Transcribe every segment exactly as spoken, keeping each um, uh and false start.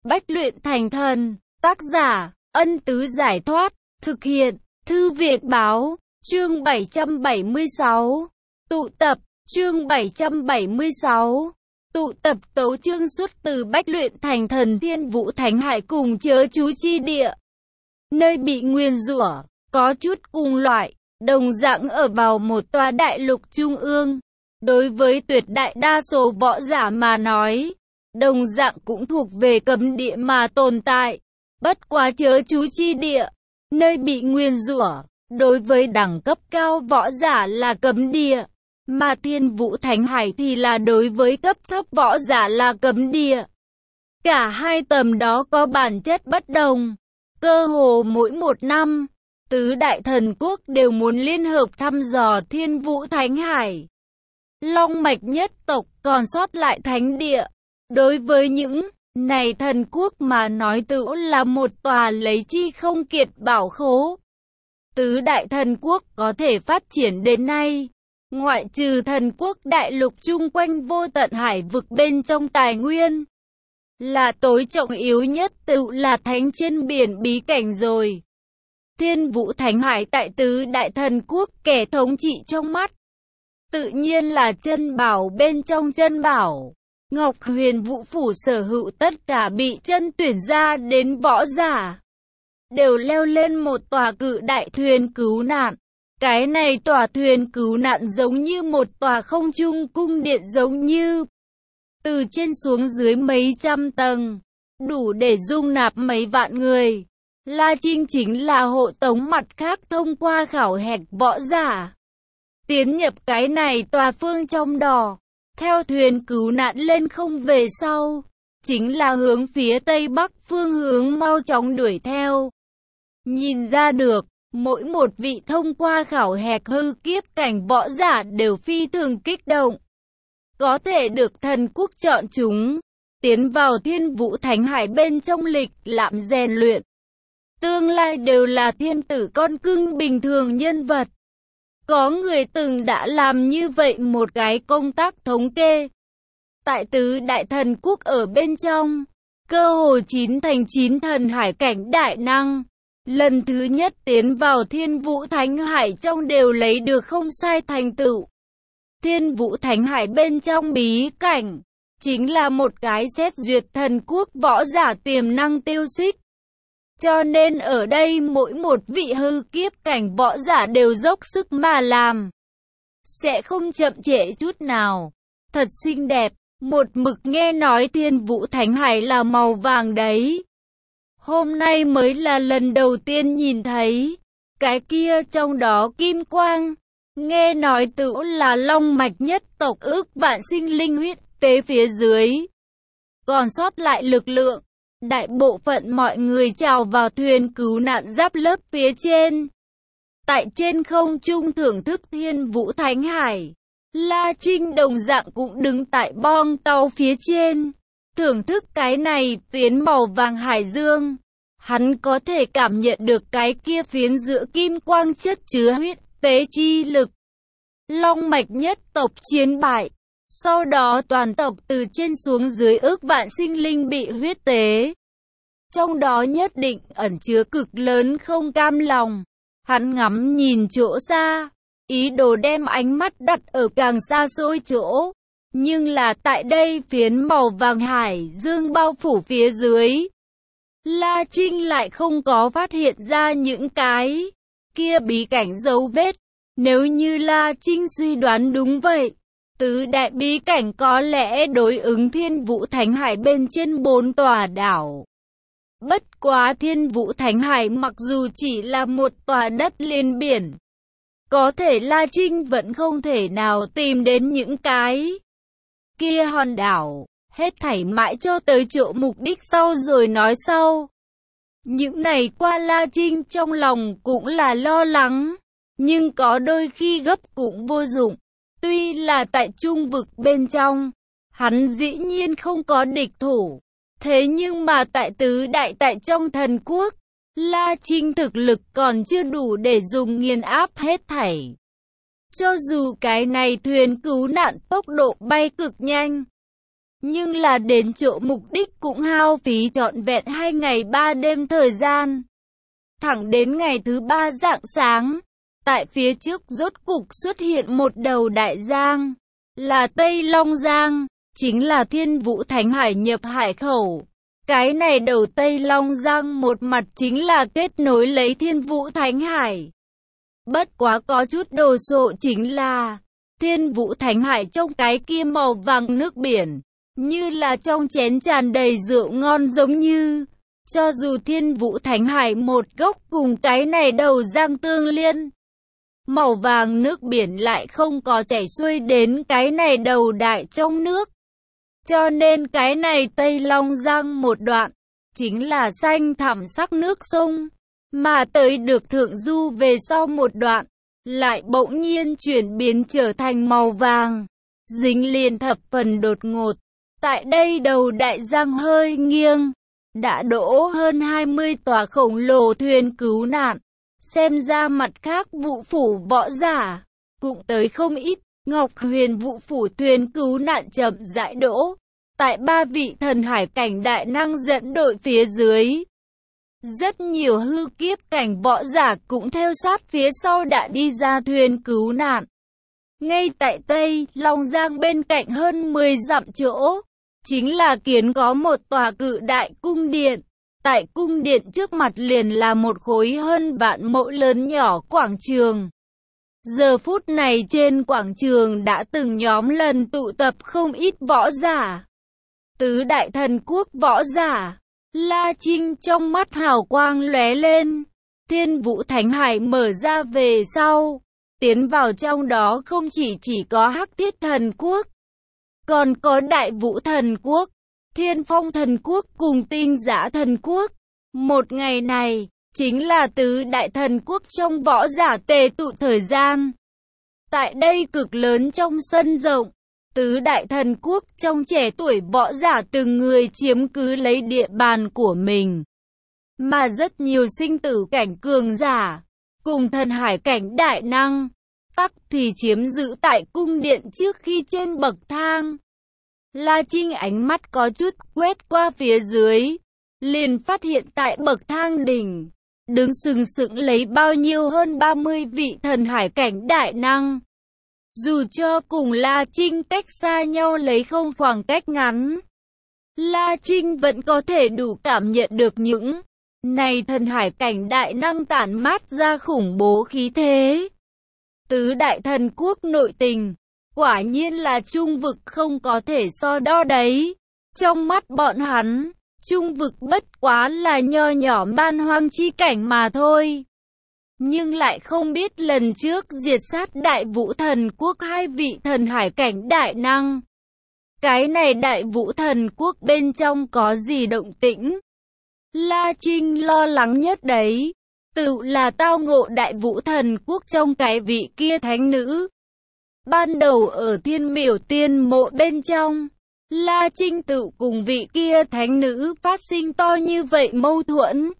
Bách luyện thành thần. Tác giả, Ân Tứ Giải Thoát. Thực hiện, Thư Viện Báo. Chương bảy trăm bảy mươi sáu. Tụ tập. Chương bảy trăm bảy mươi sáu. Tụ tập tấu chương xuất từ Bách luyện thành thần Thiên Vũ Thánh Hải cùng chớ chú chi địa. Nơi bị nguyền rủa, có chút cùng loại, đồng dạng ở vào một tòa đại lục trung ương. Đối với tuyệt đại đa số võ giả mà nói, đồng dạng cũng thuộc về cấm địa mà tồn tại. Bất quá chớ chú chi địa, nơi bị nguyền rủa, đối với đẳng cấp cao võ giả là cấm địa, mà Thiên Vũ Thánh Hải thì là đối với cấp thấp võ giả là cấm địa. Cả hai tầm đó có bản chất bất đồng. Cơ hồ mỗi một năm, tứ đại thần quốc đều muốn liên hợp thăm dò Thiên Vũ Thánh Hải. Long mạch nhất tộc còn sót lại thánh địa. Đối với những này thần quốc mà nói tự là một tòa lấy chi không kiệt bảo khố. Tứ đại thần quốc có thể phát triển đến nay, ngoại trừ thần quốc đại lục chung quanh vô tận hải vực bên trong tài nguyên, là tối trọng yếu nhất tự là thánh trên biển bí cảnh rồi. Thiên Vũ Thánh Hải tại tứ đại thần quốc kẻ thống trị trong mắt, tự nhiên là chân bảo bên trong chân bảo. Ngọc Huyền Vũ Phủ sở hữu tất cả bị chân tuyển ra đến võ giả, đều leo lên một tòa cự đại thuyền cứu nạn. Cái này tòa thuyền cứu nạn giống như một tòa không trung cung điện, giống như từ trên xuống dưới mấy trăm tầng, đủ để dung nạp mấy vạn người. La Trinh chính là hộ tống mặt khác thông qua khảo hạch võ giả, tiến nhập cái này tòa phương trong đỏ. Theo thuyền cứu nạn lên không về sau, chính là hướng phía tây bắc phương hướng mau chóng đuổi theo. Nhìn ra được, mỗi một vị thông qua khảo hạch hư kiếp cảnh võ giả đều phi thường kích động. Có thể được thần quốc chọn chúng, tiến vào Thiên Vũ Thánh Hải bên trong lịch lãm rèn luyện. Tương lai đều là thiên tử con cưng bình thường nhân vật. Có người từng đã làm như vậy một cái công tác thống kê. Tại tứ đại thần quốc ở bên trong, cơ hồ chín thành chín thần hải cảnh đại năng, lần thứ nhất tiến vào Thiên Vũ Thánh Hải trong đều lấy được không sai thành tựu. Thiên Vũ Thánh Hải bên trong bí cảnh, chính là một cái xét duyệt thần quốc võ giả tiềm năng tiêu xích. Cho nên ở đây mỗi một vị hư kiếp cảnh võ giả đều dốc sức mà làm, sẽ không chậm trễ chút nào. Thật xinh đẹp, một mực nghe nói Thiên Vũ Thánh Hải là màu vàng đấy. Hôm nay mới là lần đầu tiên nhìn thấy, cái kia trong đó kim quang, nghe nói tự là long mạch nhất tộc ước vạn sinh linh huyết tế phía dưới. Còn sót lại lực lượng, đại bộ phận mọi người trào vào thuyền cứu nạn giáp lớp phía trên. Tại trên không trung thưởng thức Thiên Vũ Thánh Hải, La Trinh đồng dạng cũng đứng tại bong tàu phía trên, thưởng thức cái này phiến màu vàng hải dương. Hắn có thể cảm nhận được cái kia phiến giữa kim quang chất chứa huyết tế chi lực. Long mạch nhất tộc chiến bại, sau đó toàn tộc từ trên xuống dưới ước vạn sinh linh bị huyết tế. Trong đó nhất định ẩn chứa cực lớn không cam lòng. Hắn ngắm nhìn chỗ xa, ý đồ đem ánh mắt đặt ở càng xa xôi chỗ. Nhưng là tại đây phiến màu vàng hải dương bao phủ phía dưới, La Trinh lại không có phát hiện ra những cái kia bí cảnh dấu vết. Nếu như La Trinh suy đoán đúng vậy, tứ đại bí cảnh có lẽ đối ứng Thiên Vũ Thánh Hải bên trên bốn tòa đảo. Bất quá Thiên Vũ Thánh Hải mặc dù chỉ là một tòa đất liên biển, có thể La Trinh vẫn không thể nào tìm đến những cái kia hòn đảo. Hết thảy mãi cho tới chỗ mục đích sau rồi nói sau. Những này qua La Trinh trong lòng cũng là lo lắng, nhưng có đôi khi gấp cũng vô dụng. Tuy là tại trung vực bên trong, hắn dĩ nhiên không có địch thủ. Thế nhưng mà tại tứ đại tại trong thần quốc, La Trinh thực lực còn chưa đủ để dùng nghiền áp hết thảy. Cho dù cái này thuyền cứu nạn tốc độ bay cực nhanh, Nhưng là đến chỗ mục đích cũng hao phí trọn vẹn hai ngày ba đêm thời gian. Thẳng đến ngày thứ ba rạng sáng, tại phía trước rốt cục xuất hiện một đầu đại giang, là Tây Long Giang, chính là Thiên Vũ Thánh Hải nhập hải khẩu. Cái này đầu Tây Long Giang một mặt chính là kết nối lấy Thiên Vũ Thánh Hải. Bất quá có chút đồ sộ chính là Thiên Vũ Thánh Hải trong cái kia màu vàng nước biển, như là trong chén tràn đầy rượu ngon giống như. Cho dù Thiên Vũ Thánh Hải một gốc cùng cái này đầu giang tương liên, màu vàng nước biển lại không có chảy xuôi đến cái này đầu đại trong nước. Cho nên cái này Tây Long Giang một đoạn, chính là xanh thẳm sắc nước sông, mà tới được thượng du về sau một đoạn, lại bỗng nhiên chuyển biến trở thành màu vàng, dính liền thập phần đột ngột. Tại đây đầu đại giang hơi nghiêng, đã đỗ hơn hai mươi tòa khổng lồ thuyền cứu nạn. Xem ra mặt khác vụ phủ võ giả, cũng tới không ít. Ngọc Huyền vụ phủ thuyền cứu nạn chậm rãi đỗ, tại ba vị thần hải cảnh đại năng dẫn đội phía dưới. Rất nhiều hư kiếp cảnh võ giả cũng theo sát phía sau đã đi ra thuyền cứu nạn. Ngay tại Tây Long Giang bên cạnh hơn mười dặm chỗ, chính là kiến có một tòa cự đại cung điện. Tại cung điện trước mặt liền là một khối hơn vạn mẫu lớn nhỏ quảng trường. Giờ phút này trên quảng trường đã từng nhóm lần tụ tập không ít võ giả. Tứ đại thần quốc võ giả, La Trinh trong mắt hào quang lóe lên. Thiên Vũ Thánh Hải mở ra về sau, tiến vào trong đó không chỉ chỉ có Hắc Thiết Thần Quốc, còn có Đại Vũ Thần Quốc, Thiên Phong Thần Quốc cùng Tinh Giã Thần Quốc. Một ngày này, chính là tứ đại thần quốc trong võ giả tề tụ thời gian. Tại đây cực lớn trong sân rộng, tứ đại thần quốc trong trẻ tuổi võ giả từng người chiếm cứ lấy địa bàn của mình. Mà rất nhiều sinh tử cảnh cường giả, cùng thần hải cảnh đại năng, tắc thì chiếm giữ tại cung điện trước khi trên bậc thang. La Trinh ánh mắt có chút quét qua phía dưới, liền phát hiện tại bậc thang đỉnh, đứng sừng sững lấy bao nhiêu hơn ba mươi vị thần hải cảnh đại năng. Dù cho cùng La Trinh cách xa nhau lấy không khoảng cách ngắn, La Trinh vẫn có thể đủ cảm nhận được những này thần hải cảnh đại năng tản mát ra khủng bố khí thế. Tứ đại thần quốc nội tình, quả nhiên là trung vực không có thể so đo đấy. Trong mắt bọn hắn, trung vực bất quá là nho nhỏ man hoang chi cảnh mà thôi. Nhưng lại không biết lần trước diệt sát Đại Vũ Thần Quốc hai vị thần hải cảnh đại năng. Cái này Đại Vũ Thần Quốc bên trong có gì động tĩnh? La Trinh lo lắng nhất đấy, tự là tao ngộ Đại Vũ Thần Quốc trong cái vị kia thánh nữ. Ban đầu ở Thiên Miểu Tiên mộ bên trong, La Trinh tự cùng vị kia thánh nữ phát sinh to như vậy mâu thuẫn.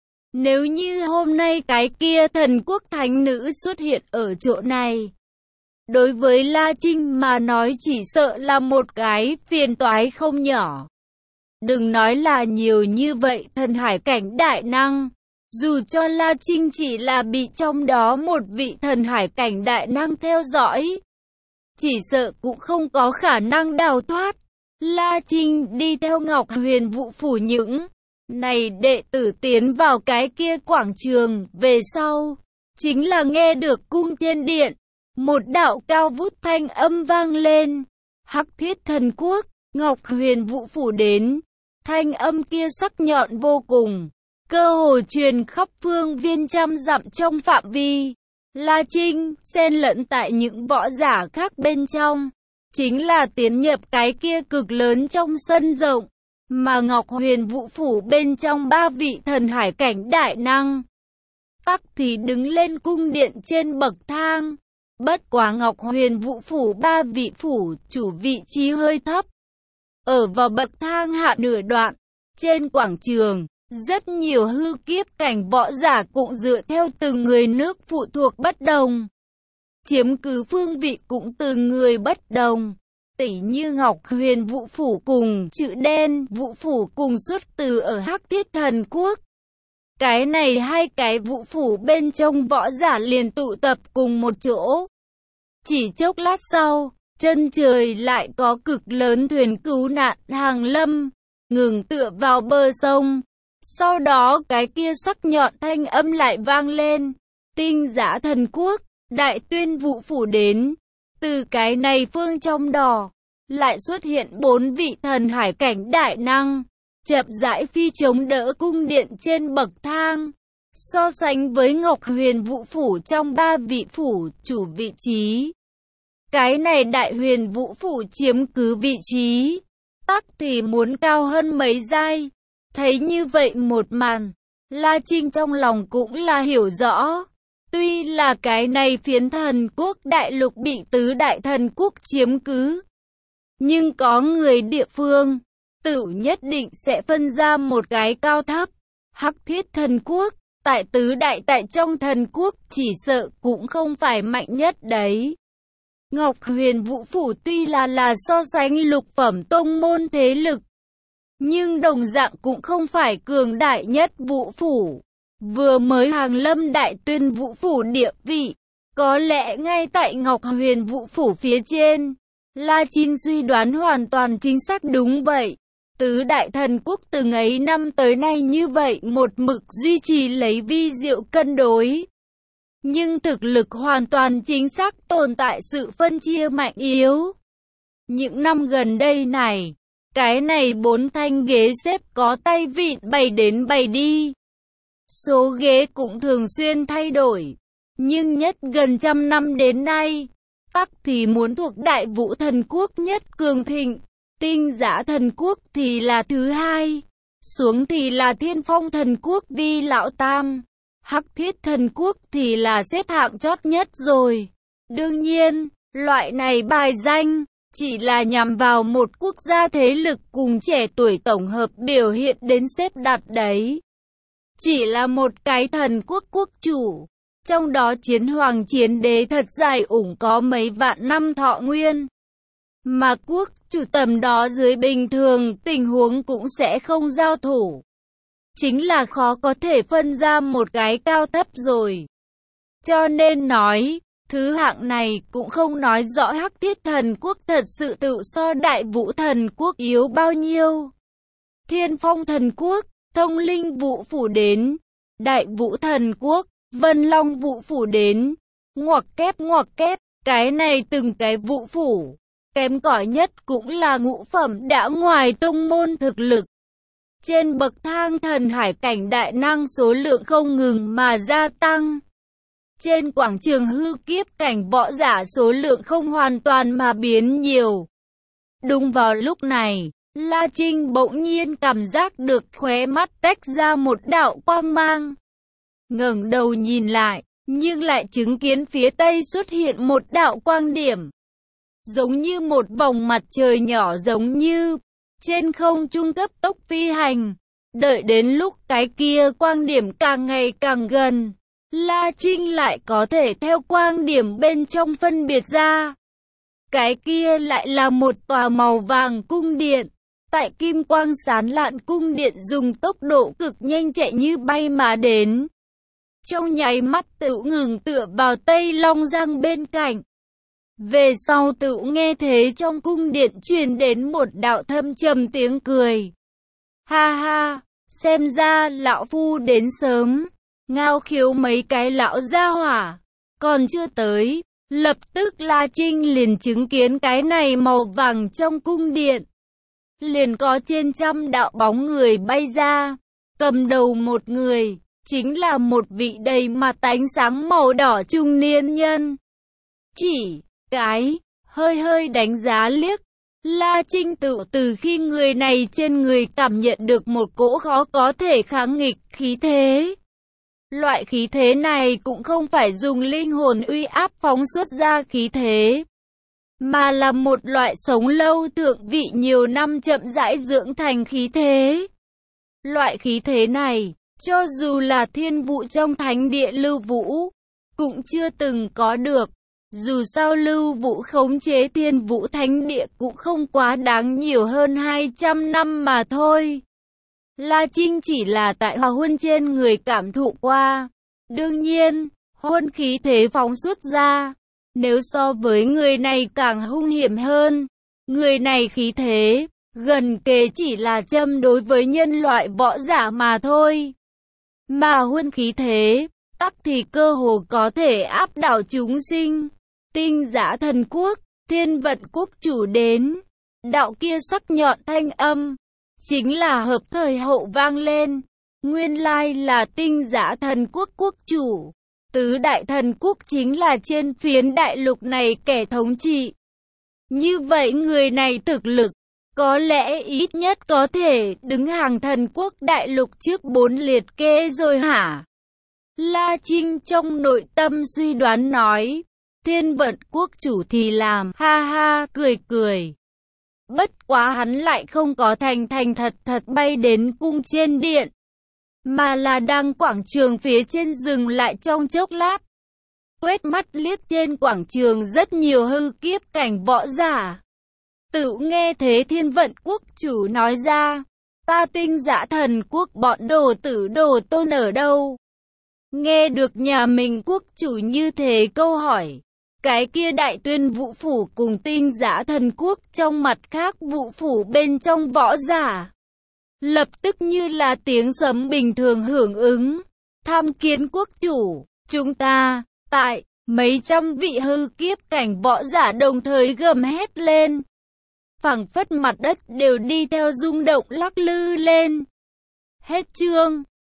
Nếu như hôm nay cái kia thần quốc thánh nữ xuất hiện ở chỗ này, đối với La Trinh mà nói chỉ sợ là một cái phiền toái không nhỏ. Đừng nói là nhiều như vậy thần hải cảnh đại năng, dù cho La Trinh chỉ là bị trong đó một vị thần hải cảnh đại năng theo dõi, chỉ sợ cũng không có khả năng đào thoát. La Trinh đi theo Ngọc Huyền vụ phủ những này đệ tử tiến vào cái kia quảng trường về sau, chính là nghe được cung trên điện, một đạo cao vút thanh âm vang lên. Hắc Thiết Thần Quốc, Ngọc Huyền vụ phủ đến. Thanh âm kia sắc nhọn vô cùng, cơ hồ truyền khắp phương viên trăm dặm trong phạm vi. La Trinh xen lẫn tại những võ giả khác bên trong, chính là tiến nhập cái kia cực lớn trong sân rộng, mà Ngọc Huyền vụ phủ bên trong ba vị thần hải cảnh đại năng, tắc thì đứng lên cung điện trên bậc thang. Bất quá Ngọc Huyền vụ phủ ba vị phủ chủ vị trí hơi thấp, ở vào bậc thang hạ nửa đoạn, trên quảng trường, rất nhiều hư kiếp cảnh võ giả cũng dựa theo từng người nước phụ thuộc bất đồng, chiếm cứ phương vị cũng từng người bất đồng. Tỉ như Ngọc Huyền Vũ Phủ cùng chữ đen Vũ Phủ cùng xuất từ ở Hắc Thiết Thần Quốc. Cái này hai cái vũ phủ bên trong võ giả liền tụ tập cùng một chỗ. Chỉ chốc lát sau, chân trời lại có cực lớn thuyền cứu nạn hàng lâm, ngừng tựa vào bờ sông. Sau đó cái kia sắc nhọn thanh âm lại vang lên. Tinh Giã Thần Quốc, Đại Tuyên Vũ Phủ đến. Từ cái này phương trong đỏ, lại xuất hiện bốn vị thần hải cảnh đại năng. Chậm rãi phi chống đỡ cung điện trên bậc thang. So sánh với Ngọc Huyền Vũ Phủ trong ba vị phủ chủ vị trí, cái này Đại Huyền Vũ Phủ chiếm cứ vị trí tắc thì muốn cao hơn mấy giai. Thấy như vậy một màn, La Trinh trong lòng cũng là hiểu rõ. Tuy là cái này phiến thần quốc đại lục bị tứ đại thần quốc chiếm cứ, nhưng có người địa phương tự nhất định sẽ phân ra một cái cao thấp. Hắc Thiết Thần Quốc, tại tứ đại tại trong thần quốc chỉ sợ cũng không phải mạnh nhất đấy. Ngọc Huyền Vũ Phủ tuy là là so sánh lục phẩm tông môn thế lực, nhưng đồng dạng cũng không phải cường đại nhất vũ phủ. Vừa mới hàng lâm Đại Tuyên Vũ Phủ địa vị, có lẽ ngay tại Ngọc Huyền Vũ Phủ phía trên. La Trinh suy đoán hoàn toàn chính xác đúng vậy. Tứ đại thần quốc từng ấy năm tới nay như vậy một mực duy trì lấy vi diệu cân đối. Nhưng thực lực hoàn toàn chính xác tồn tại sự phân chia mạnh yếu. Những năm gần đây này, cái này bốn thanh ghế xếp có tay vịn bày đến bày đi. Số ghế cũng thường xuyên thay đổi. Nhưng nhất gần trăm năm đến nay, tắc thì muốn thuộc Đại Vũ Thần Quốc nhất cường thịnh. Tinh Giã Thần Quốc thì là thứ hai, xuống thì là Thiên Phong Thần Quốc vi lão tam, Hắc Thiết Thần Quốc thì là xếp hạng chót nhất rồi. Đương nhiên, loại này bài danh chỉ là nhằm vào một quốc gia thế lực cùng trẻ tuổi tổng hợp biểu hiện đến xếp đặt đấy. Chỉ là một cái thần quốc quốc chủ, trong đó chiến hoàng chiến đế thật dài ủng có mấy vạn năm thọ nguyên. Mà quốc chủ tầm đó dưới bình thường tình huống cũng sẽ không giao thủ. Chính là khó có thể phân ra một cái cao thấp rồi. Cho nên nói, thứ hạng này cũng không nói rõ Hắc Thiết Thần Quốc thật sự tự so Đại Vũ Thần Quốc yếu bao nhiêu. Thiên Phong Thần Quốc, Thông Linh Vũ Phủ đến. Đại Vũ Thần Quốc, Vân Long Vũ Phủ đến. Ngoặc kép ngoặc kép, cái này từng cái vũ phủ. Kém cỏi nhất cũng là ngũ phẩm đã ngoài tông môn thực lực. Trên bậc thang thần hải cảnh đại năng số lượng không ngừng mà gia tăng. Trên quảng trường hư kiếp cảnh võ giả số lượng không hoàn toàn mà biến nhiều. Đúng vào lúc này, La Trinh bỗng nhiên cảm giác được khóe mắt tách ra một đạo quang mang. Ngẩng đầu nhìn lại, nhưng lại chứng kiến phía tây xuất hiện một đạo quang điểm. Giống như một vòng mặt trời nhỏ giống như trên không trung cấp tốc phi hành. Đợi đến lúc cái kia quang điểm càng ngày càng gần, La Trinh lại có thể theo quang điểm bên trong phân biệt ra. Cái kia lại là một tòa màu vàng cung điện. Tại kim quang sáng lạn cung điện dùng tốc độ cực nhanh chạy như bay mà đến. Trong nháy mắt tự ngừng tựa vào Tây Long Giang bên cạnh. Về sau tự nghe thế trong cung điện truyền đến một đạo thâm trầm tiếng cười. Ha ha, xem ra lão phu đến sớm. Ngao khiếu mấy cái lão gia hỏa, còn chưa tới. Lập tức La Trinh liền chứng kiến cái này màu vàng trong cung điện. Liền có trên trăm đạo bóng người bay ra. Cầm đầu một người, chính là một vị đầy mặt ánh sáng màu đỏ trung niên nhân. Chỉ cái, hơi hơi đánh giá liếc. La Trinh tự từ khi người này trên người cảm nhận được một cỗ khó có thể kháng nghịch khí thế. Loại khí thế này cũng không phải dùng linh hồn uy áp phóng xuất ra khí thế, mà là một loại sống lâu thượng vị nhiều năm chậm rãi dưỡng thành khí thế. Loại khí thế này, cho dù là thiên vũ trong thánh địa Lưu Vũ, cũng chưa từng có được. Dù sao Lưu Vũ khống chế Thiên Vũ Thánh Địa cũng không quá đáng, nhiều hơn hai trăm năm mà thôi. La Trinh chỉ là tại hòa huân trên người cảm thụ qua. Đương nhiên, huân khí thế phóng xuất ra, nếu so với người này càng hung hiểm hơn. Người này khí thế, gần kề chỉ là châm đối với nhân loại võ giả mà thôi. Mà huân khí thế, tắc thì cơ hồ có thể áp đảo chúng sinh. Tinh Giã Thần Quốc, Thiên Vận Quốc chủ đến. Đạo kia sắc nhọn thanh âm, chính là hợp thời hậu vang lên. Nguyên lai là Tinh Giã Thần Quốc quốc chủ. Tứ đại thần quốc chính là trên phiến đại lục này kẻ thống trị. Như vậy người này thực lực, có lẽ ít nhất có thể đứng hàng thần quốc đại lục trước bốn liệt kê rồi hả? La Trinh trong nội tâm suy đoán nói. Thiên Vận quốc chủ thì làm ha ha cười cười. Bất quá hắn lại không có thành thành thật thật bay đến cung trên điện, mà là đang quảng trường phía trên dừng lại trong chốc lát. Quét mắt liếc trên quảng trường rất nhiều hư kiếp cảnh võ giả. Tự nghe thế Thiên Vận quốc chủ nói ra, ta Tinh Giã Thần Quốc bọn đồ tử đồ tôn ở đâu? Nghe được nhà mình quốc chủ như thế câu hỏi, cái kia Đại Tuyên Vũ Phủ cùng Tinh Giã Thần Quốc trong mặt khác Vũ Phủ bên trong võ giả, lập tức như là tiếng sấm bình thường hưởng ứng. Tham kiến quốc chủ, chúng ta, tại, mấy trăm vị hư kiếp cảnh võ giả đồng thời gầm hét lên. Phảng phất mặt đất đều đi theo rung động lắc lư lên. Hết chương.